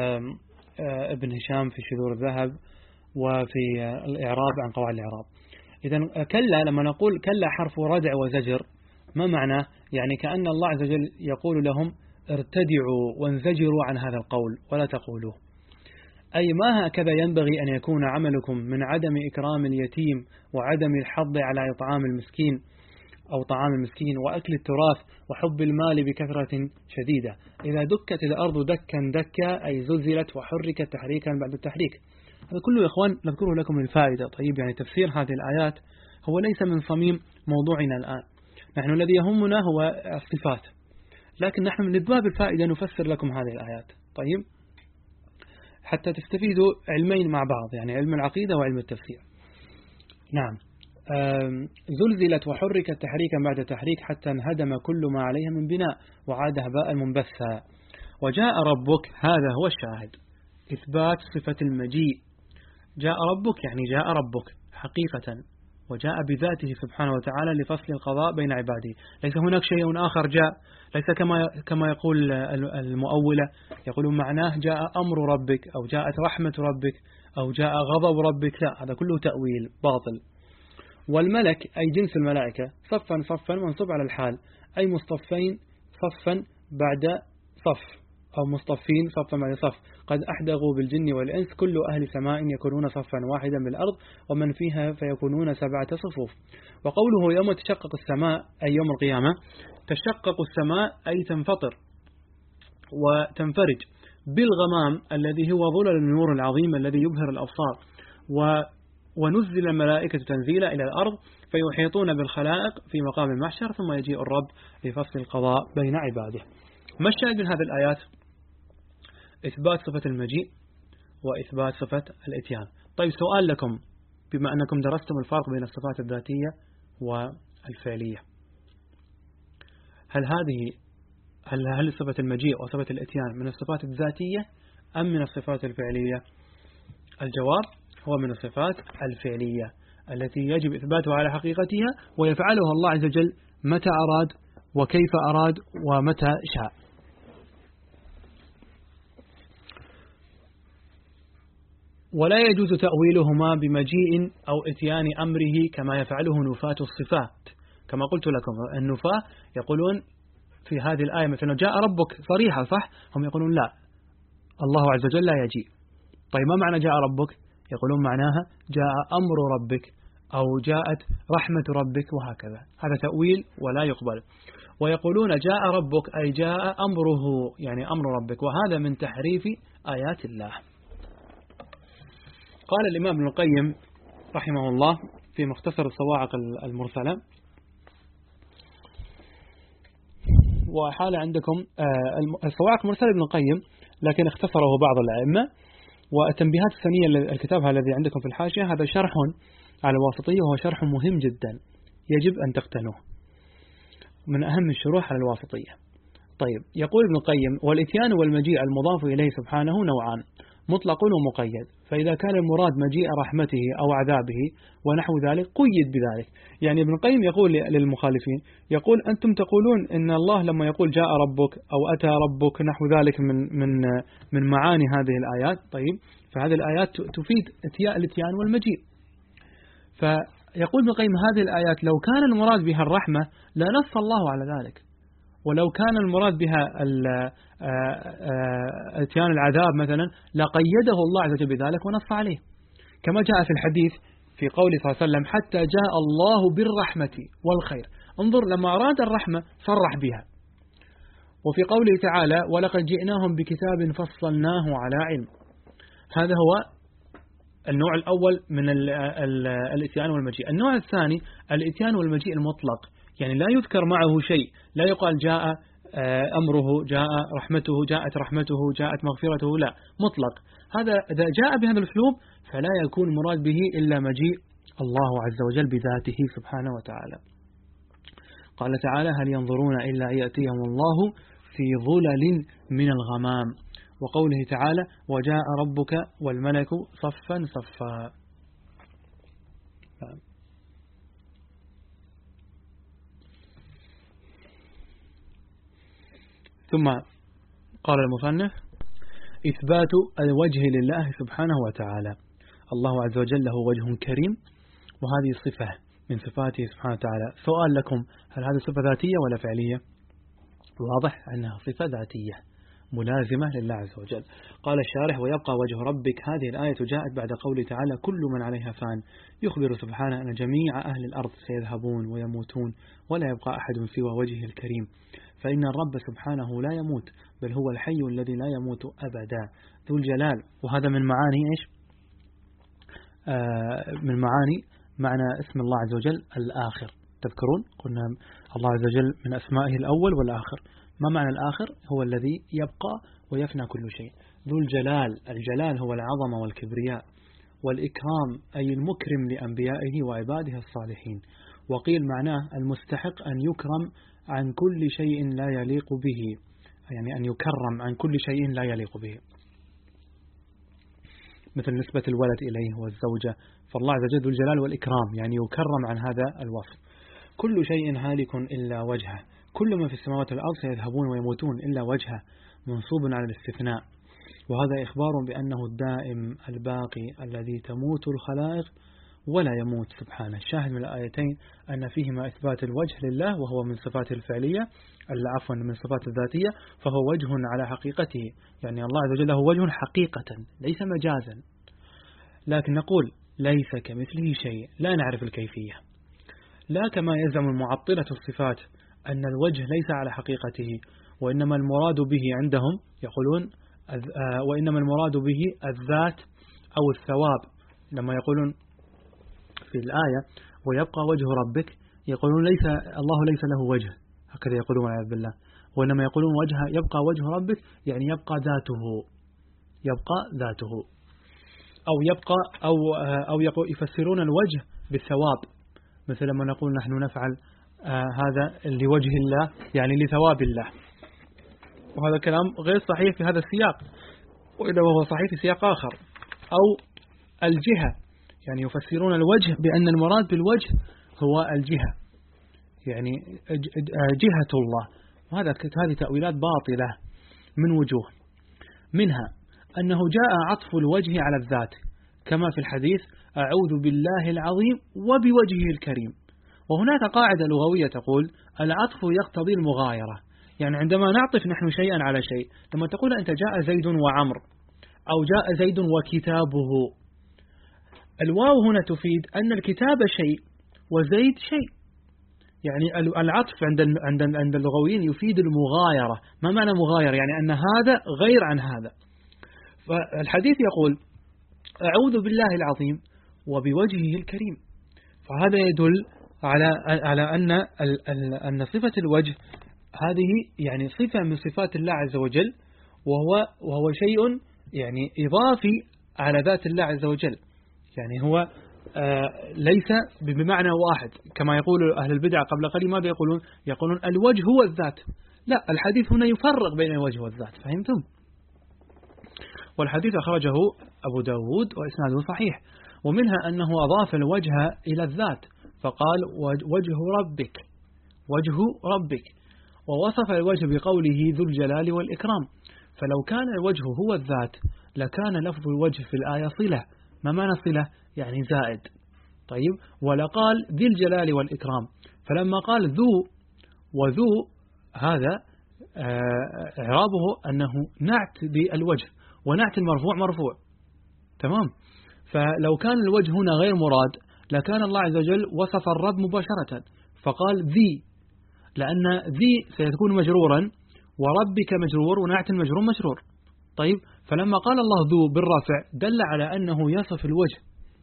ابن هشام في شذور الذهب وفي الإعراب عن قواعد الإعراب. إذن كلا لما نقول كلا حرف ردع وزجر ما معناه؟ يعني كأن الله عز وجل يقول لهم ارتدعوا وانزجروا عن هذا القول ولا تقولوه، أي ما هكذا ينبغي أن يكون عملكم من عدم إكرام اليتيم وعدم الحض على إطعام المسكين أو طعام المسكين وأكل التراث وحب المال بكثرة شديدة. إذا دكت الأرض دكا دكا أي زلزلت وحركت تحريكا بعد التحريك. هذا كله يا إخوان نذكره لكم للفائدة. طيب يعني تفسير هذه الآيات هو ليس من صميم موضوعنا الآن، نحن الذي يهمنا هو الصفات، لكن نحن من باب الفائدة نفسر لكم هذه الآيات. طيب حتى تستفيدوا علمين مع بعض، يعني علم العقيدة وعلم التفسير. نعم. زلزلت وحركت تحريكا بعد تحريك حتى انهدم كل ما عليها من بناء وعاد هباء منبثا. وجاء ربك، هذا هو الشاهد، إثبات صفة المجيء. جاء ربك يعني جاء ربك حقيقة، وجاء بذاته سبحانه وتعالى لفصل القضاء بين عباده. ليس هناك شيء آخر جاء، ليس كما كما يقول المؤولة، يقولون معناه جاء أمر ربك أو جاءت رحمة ربك أو جاء غضب ربك. لا، هذا كله تأويل باطل. والملك أي جنس الملائكة صفا صفا منصوب على الحال، أي مصطفين صفا بعد صف، أو مصطفين صفا بعد صف. قد أحدغوا بالجن والإنس كل أهل سماء يكونون صفا واحدا بالأرض ومن فيها فيكونون سبعة صفوف. وقوله يوم تشقق السماء أي يوم القيامة، تشقق السماء أي تنفطر وتنفرج بالغمام الذي هو ظلل النور العظيم الذي يبهر الأبصار. و ونزل الملائكة تنزيلا إلى الأرض فيحيطون بالخلائق في مقام المحشر، ثم يجيء الرب لفصل القضاء بين عباده. ما الشاهد من هذه الآيات؟ إثبات صفة المجيء وإثبات صفة الإتيان. طيب سؤال لكم، بما أنكم درستم الفرق بين الصفات الذاتية والفعلية، هل هذه هل هل صفة المجيء وصفة الإتيان من الصفات الذاتية أم من الصفات الفعلية؟ الجواب هو من الصفات الفعلية التي يجب إثباتها على حقيقتها، ويفعلها الله عز وجل متى أراد وكيف أراد ومتى شاء. ولا يجوز تأويلهما بمجيء أو إتيان أمره كما يفعله نفاة الصفات. كما قلت لكم النفاة يقولون في هذه الآية مثلا جاء ربك صريحة، صح؟ هم يقولون لا، الله عز وجل لا يجيء. طيب ما معنى جاء ربك؟ يقولون معناها جاء أمر ربك أو جاءت رحمة ربك، وهكذا. هذا تأويل ولا يقبل. ويقولون جاء ربك أي جاء أمره، يعني أمر ربك، وهذا من تحريف آيات الله. قال الإمام ابن القيم رحمه الله في مختصر الصواعق المرسلة، وحال عندكم الصواعق المرسلة ابن القيم لكن اختصره بعض الأئمة. والتنبيهات الثانية الكتاب الذي عندكم في الحاشية هذا شرح على الواسطية، وهو شرح مهم جدا يجب أن تقتنوه، من أهم الشروح على الواسطية. طيب يقول ابن القيم: والإتيان والمجيء المضاف إليه سبحانه نوعان، مطلق ومقيد. فإذا كان المراد مجيء رحمته أو عذابه ونحو ذلك قيد بذلك. يعني ابن القيم يقول للمخالفين، يقول أنتم تقولون إن الله لما يقول جاء ربك أو أتى ربك نحو ذلك من من من معاني هذه الآيات، طيب فهذه الآيات تفيد الإتيان والمجيء. فيقول ابن القيم هذه الآيات لو كان المراد بها الرحمة لنص الله على ذلك، ولو كان المراد بها اتيان العذاب مثلا لقيده الله عز وجل بذلك ونص عليه، كما جاء في الحديث في قوله صلى الله عليه وسلم: حتى جاء الله بالرحمة والخير. انظر، لما أراد الرحمة صرح بها. وفي قوله تعالى: ولقد جئناهم بكتاب فصلناه على علم. هذا هو النوع الأول من الاتيان والمجيء. النوع الثاني الاتيان والمجيء المطلق، يعني لا يذكر معه شيء، لا يقال جاء أمره، جاء رحمته، جاءت رحمته، جاءت مغفرته، لا، مطلق. هذا إذا جاء بهذا الأسلوب فلا يكون مراد به إلا مجيء الله عز وجل بذاته سبحانه وتعالى. قال تعالى: هل ينظرون إلا أن يأتيهم الله في ظلل من الغمام. وقوله تعالى: وجاء ربك والملك صفا صفا. ثم قال المصنف: إثبات الوجه لله سبحانه وتعالى. الله عز وجل له وجه كريم، وهذه صفة من صفاته سبحانه وتعالى. سؤال لكم: هل هذه صفة ذاتية ولا فعلية؟ واضح أنها صفة ذاتية ملازمة لله عز وجل. قال الشارح: ويبقى وجه ربك. هذه الآية جاءت بعد قوله تعالى: كل من عليها فان، يخبر سبحانه أن جميع أهل الأرض سيذهبون ويموتون ولا يبقى أحد سوى وجهه الكريم، فإن الرب سبحانه لا يموت، بل هو الحي الذي لا يموت أبدا ذو الجلال. وهذا من معاني إيش؟ آه من معاني معنى اسم الله عز وجل الآخر. تذكرون قلنا الله عز وجل من أسمائه الأول والآخر. ما معنى الآخر؟ هو الذي يبقى ويفنى كل شيء. ذو الجلال، الجلال هو العظمة والكبرياء، والإكرام أي المكرم لأنبيائه وعباده الصالحين. وقيل معناه المستحق أن يكرم عن كل شيء لا يليق به، يعني أن يكرم عن كل شيء لا يليق به، مثل نسبة الولد إليه والزوجة. فالله عز وجل ذو الجلال والإكرام، يعني يكرم عن هذا الوصف. كل شيء هالك إلا وجهه، كل ما في السماوات والأرض سيذهبون ويموتون إلا وجهه، منصوب على الاستثناء. وهذا إخبار بأنه الدائم الباقي الذي تموت الخلائق ولا يموت سبحانه. الشاهد من الآيتين أن فيهما إثبات الوجه لله، وهو من صفات الفعلية، عفوا من صفات الذاتية، فهو وجه على حقيقته، يعني الله عز وجل له وجه حقيقة ليس مجازا. لكن نقول ليس كمثله شيء، لا نعرف الكيفية، لا كما يزعم المعطلة الصفات أن الوجه ليس على حقيقته، وإنما المراد به عندهم يقولون وإنما المراد به الذات أو الثواب. لما يقولون في الآية: ويبقى وجه ربك، يقولون ليس الله ليس له وجه، هكذا يقولون والعياذ بالله، وإنما يقولون وجه يبقى وجه ربك يعني يبقى ذاته، يبقى ذاته، أو يبقى أو أو يفسرون الوجه بالثواب، مثل ما نقول نحن نفعل آه هذا لوجه الله يعني لثواب الله، وهذا كلام غير صحيح في هذا السياق، وإذا هو صحيح في سياق آخر. أو الجهة، يعني يفسرون الوجه بأن المراد بالوجه هو الجهة، يعني جهة الله، وهذا هذه تأويلات باطلة من وجوه، منها أنه جاء عطف الوجه على الذات كما في الحديث أعوذ بالله العظيم وبوجهه الكريم. وهناك قاعدة لغوية تقول العطف يقتضي المغايرة، يعني عندما نعطف نحن شيئا على شيء، لما تقول أنت جاء زيد وعمر أو جاء زيد وكتابه، الواو هنا تفيد أن الكتاب شيء وزيد شيء، يعني العطف عند عند عند اللغويين يفيد المغايرة. ما معنى مغايرة؟ يعني أن هذا غير عن هذا. فالحديث يقول أعوذ بالله العظيم وبوجهه الكريم، فهذا يدل على على أن أن صفة الوجه هذه يعني صفة من صفات الله عز وجل، وهو وهو شيء يعني إضافي على ذات الله عز وجل، يعني هو آه ليس بمعنى واحد كما يقول أهل البدع قبل قليل. ماذا يقولون؟ يقولون الوجه هو الذات. لا، الحديث هنا يفرق بين الوجه والذات، فهمتم؟ والحديث أخرجه أبو داود وإسناده صحيح. ومنها أنه أضاف الوجه إلى الذات فقال وجه ربك، وجه ربك، ووصف الوجه بقوله ذو الجلال والإكرام. فلو كان الوجه هو الذات لكان لفظ الوجه في الآية صلة. ما معنى صلة؟ يعني زائد. طيب، ولقال ذي الجلال والإكرام، فلما قال ذو وذو هذا إعرابه أنه نعت بالوجه، ونعت المرفوع مرفوع، تمام. فلو كان الوجه هنا غير مراد لكان الله عز وجل وصف الرب مباشرة فقال ذي، لأن ذي سيكون مجرورا وربك مجرور ونعت المجرور مجرور. طيب، فلما قال الله ذو بالرفع دل على أنه يصف الوجه.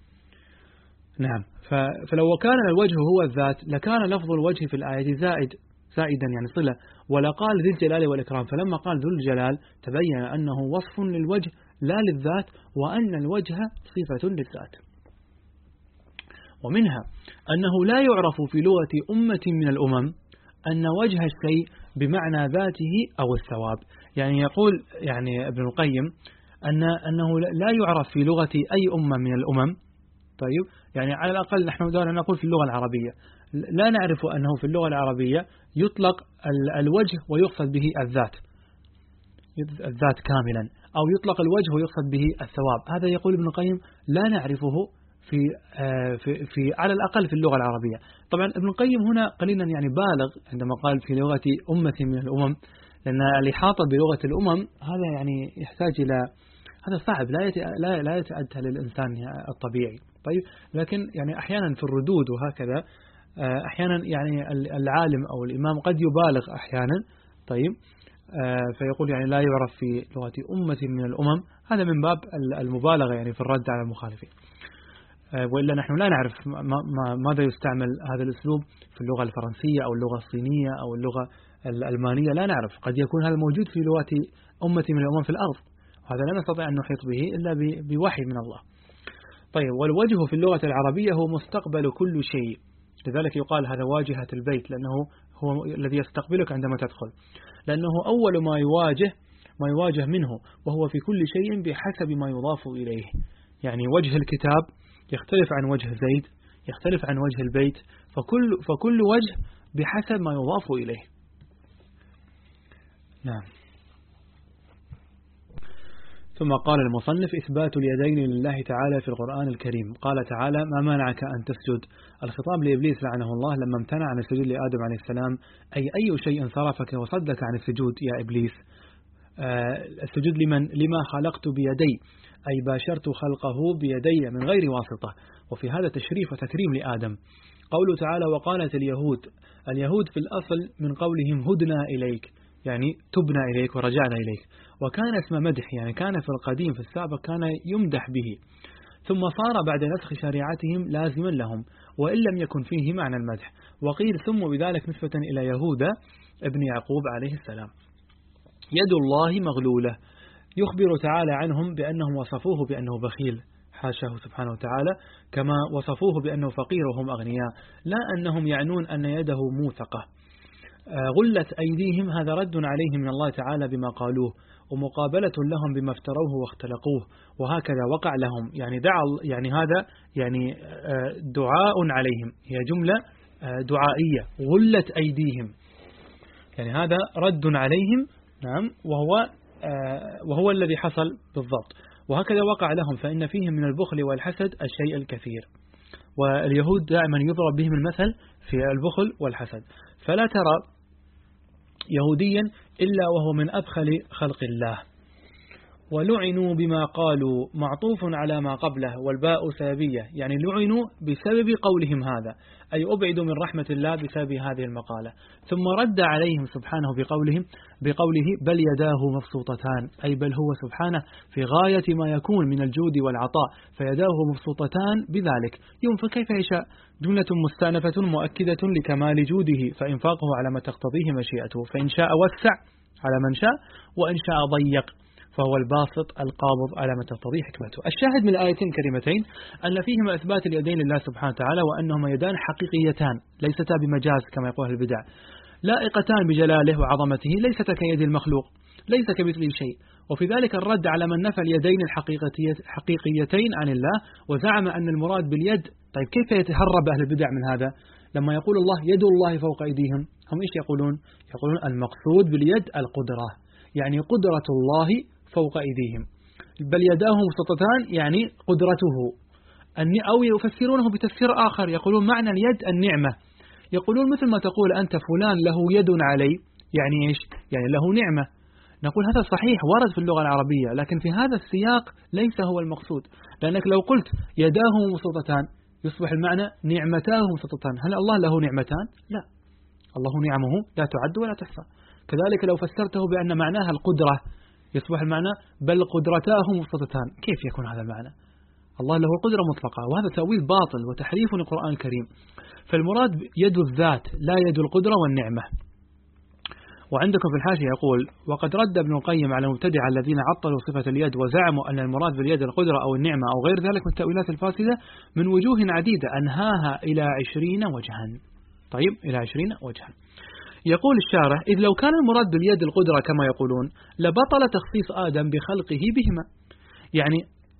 نعم، فلو كان الوجه هو الذات لكان لفظ الوجه في الآية زائد زائدا يعني صلة، ولقال ذي الجلال والإكرام، فلما قال ذو الجلال تبين أنه وصف للوجه لا للذات، وأن الوجه صفة للذات. ومنها أنه لا يعرف في لغة أمة من الأمم أن وجه الشيء بمعنى ذاته أو الثواب. يعني يقول يعني ابن القيم أن أنه لا يعرف في لغة أي أمة من الأمم. طيب، يعني على الأقل نحن دائما نقول في اللغة العربية لا نعرف أنه في اللغة العربية يطلق الوجه ويقصد به الذات الذات كاملا، أو يطلق الوجه ويقصد به الثواب. هذا يقول ابن القيم لا نعرفه في في في على الأقل في اللغة العربية. طبعا ابن القيم هنا قليلا يعني بالغ عندما قال في لغة أمة من الأمم، لأن الإحاطة بلغة الأمم هذا يعني يحتاج إلى هذا صعب، لا لا لا يتأتى للإنسان الطبيعي. طيب، لكن يعني أحيانا في الردود وهكذا أحيانا يعني العالم أو الإمام قد يبالغ أحيانا. طيب، فيقول يعني لا يعرف في لغة أمة من الأمم، هذا من باب المبالغة يعني في الرد على المخالفين. وإلا نحن لا نعرف ماذا يستعمل هذا الأسلوب في اللغة الفرنسية أو اللغة الصينية أو اللغة الألمانية، لا نعرف. قد يكون هذا موجود في لغة أمة من الأمم في الأرض، وهذا لا نستطيع أن نحيط به إلا بوحي من الله. طيب، والوجه في اللغة العربية هو مستقبل كل شيء، لذلك يقال هذا واجهة البيت، لأنه هو الذي يستقبلك عندما تدخل، لأنه أول ما يواجه ما يواجه منه، وهو في كل شيء بحسب ما يضاف إليه. يعني وجه الكتاب يختلف عن وجه زيد، يختلف عن وجه البيت، فكل فكل وجه بحسب ما يضاف إليه. نعم. ثم قال المصنف إثبات اليدين لله تعالى في القرآن الكريم. قال تعالى ما منعك أن تسجد، الخطاب لإبليس لعنه الله لما امتنع عن السجود لآدم عليه السلام، أي أي شيء صرفك وصدك عن السجود يا إبليس. آه السجود لمن لما خلقت بيدي، أي باشرت خلقه بيدي من غير واسطة، وفي هذا تشريف وتكريم لآدم. قوله تعالى وقالت اليهود، اليهود في الأصل من قولهم هدنا إليك، يعني تبنا إليك ورجعنا إليك، وكان اسم مدح، يعني كان في القديم في السابق كان يمدح به. ثم صار بعد نسخ شريعتهم لازما لهم وإن لم يكن فيه معنى المدح. وقيل ثم بذلك نسبة إلى يهوذا ابن يعقوب عليه السلام. يد الله مغلولة، يخبر تعالى عنهم بأنهم وصفوه بأنه بخيل، حاشاه سبحانه وتعالى، كما وصفوه بأنه فقير وهم أغنياء، لا أنهم يعنون أن يده موثقة. غلت أيديهم، هذا رد عليهم من الله تعالى بما قالوه، ومقابلة لهم بما افتروه واختلقوه، وهكذا وقع لهم. يعني دعا يعني هذا يعني دعاء عليهم، هي جملة دعائية. غلت أيديهم يعني هذا رد عليهم، نعم، وهو وهو الذي حصل بالضبط. وهكذا وقع لهم، فإن فيهم من البخل والحسد الشيء الكثير، واليهود دائما يضرب بهم المثل في البخل والحسد. فلا ترى يهوديا إلا وهو من أبخل خلق الله. ولعنوا بما قالوا، معطوف على ما قبله، والباء سببية، يعني لعنوا بسبب قولهم هذا، أي أبعدوا من رحمة الله بسبب هذه المقالة. ثم رد عليهم سبحانه بقولهم بقوله بل يداه مبسوطتان، أي بل هو سبحانه في غاية ما يكون من الجود والعطاء، فيداه مبسوطتان بذلك ينفق كيف يشاء. جملة مستأنفة مؤكدة لكمال جوده، فإنفاقه على ما تقتضيه مشيئته، فإن شاء وسع على من شاء، وإن شاء ضيق، فهو الباسط القابض على ما تقتضيه حكمته. الشاهد من الآيتين الكريمتين أن فيهما إثبات اليدين لله سبحانه وتعالى، وأنهما يدان حقيقيتان ليستا بمجاز كما يقول البدع، لائقتان بجلاله وعظمته، ليستا كيد المخلوق، ليس كمثله شيء. وفي ذلك الرد على من نفى اليدين الحقيقيتين عن الله وزعم أن المراد باليد. طيب كيف يتهرب أهل البدع من هذا؟ لما يقول الله يد الله فوق أيديهم، هم إيش يقولون؟ يقولون المقصود باليد القدرة، يعني قدرة الله فوق أيديهم، بل يداه مبسوطتان يعني قدرته. أو يفسرونه بتفسير آخر، يقولون معنى اليد النعمة، يقولون مثل ما تقول أنت فلان له يد علي، يعني إيش؟ يعني له نعمة. نقول هذا صحيح ورد في اللغة العربية، لكن في هذا السياق ليس هو المقصود، لأنك لو قلت يداه مبسوطتان يصبح المعنى نعمتاه مبسوطتان. هل الله له نعمتان؟ لا، الله نعمه لا تعد ولا تحصى. كذلك لو فسرته بأن معناها القدرة يصبح المعنى بل قدرتاه مبسوطتان. كيف يكون هذا المعنى؟ الله له قدرة مطلقة، وهذا تأويل باطل وتحريف للقرآن الكريم. فالمراد يد الذات لا يد القدرة والنعمة. وعندكم في الحاشية يقول وقد رد ابن القيم على المبتدعة الذين عطلوا صفة اليد وزعموا أن المراد باليد القدرة أو النعمة أو غير ذلك من التأويلات الفاسدة من وجوه عديدة أنهاها إلى عشرين وجها. طيب إلى عشرين وجها. يقول الشارح إذ لو كان المراد باليد القدرة كما يقولون لبطل تخصيص آدم بخلقه بهما. يعني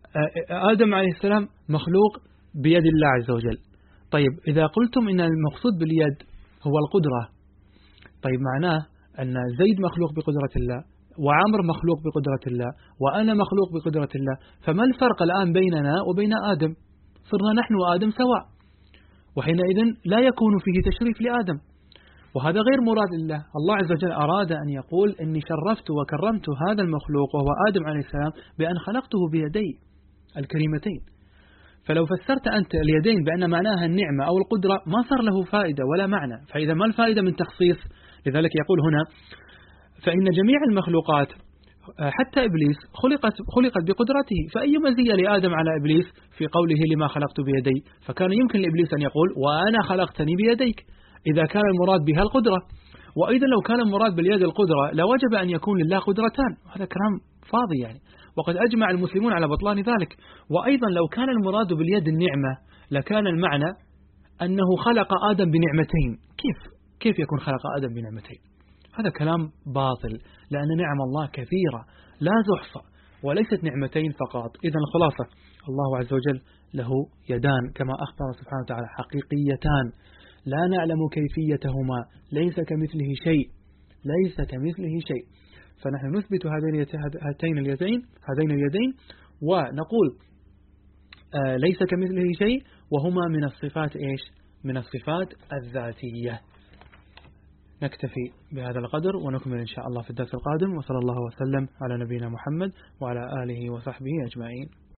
آدم عليه السلام مخلوق بيد الله عز وجل. طيب إذا قلتم إن المقصود باليد هو القدرة، طيب معناه أن زيد مخلوق بقدرة الله، وعمر مخلوق بقدرة الله، وأنا مخلوق بقدرة الله، فما الفرق الآن بيننا وبين آدم؟ صرنا نحن وآدم سواء، وحينئذ لا يكون فيه تشريف لآدم، وهذا غير مراد الله. الله عز وجل أراد أن يقول إني شرفت وكرمت هذا المخلوق وهو آدم عليه السلام بأن خلقته بيدي الكريمتين. فلو فسرت أنت اليدين بأن معناها النعمة أو القدرة ما صار له فائدة ولا معنى. فإذا ما الفائدة من تخصيص؟ لذلك يقول هنا فإن جميع المخلوقات حتى إبليس خلقت خلقت بقدرته، فأي مزية لآدم على إبليس في قوله لما خلقت بيدي؟ فكان يمكن لإبليس أن يقول وأنا خلقتني بيديك إذا كان المراد بها القدرة. وأيضا لو كان المراد باليد القدرة لوجب أن يكون لله قدرتان، هذا كلام فاضي يعني، وقد أجمع المسلمون على بطلان ذلك. وأيضا لو كان المراد باليد النعمة لكان المعنى أنه خلق آدم بنعمتين. كيف كيف يكون خلق آدم بنعمتين؟ هذا كلام باطل، لأن نعم الله كثيرة لا تحصى وليست نعمتين فقط. إذن الخلاصة الله عز وجل له يدان كما أخبر سبحانه وتعالى حقيقيتان لا نعلم كيفيتهما، ليس كمثله شيء، ليس كمثله شيء. فنحن نثبت هاتين اليدين هذين اليدين ونقول آه ليس كمثله شيء، وهما من الصفات إيش؟ من الصفات الذاتية. نكتفي بهذا القدر ونكمل إن شاء الله في الدرس القادم، وصلى الله وسلم على نبينا محمد وعلى آله وصحبه أجمعين.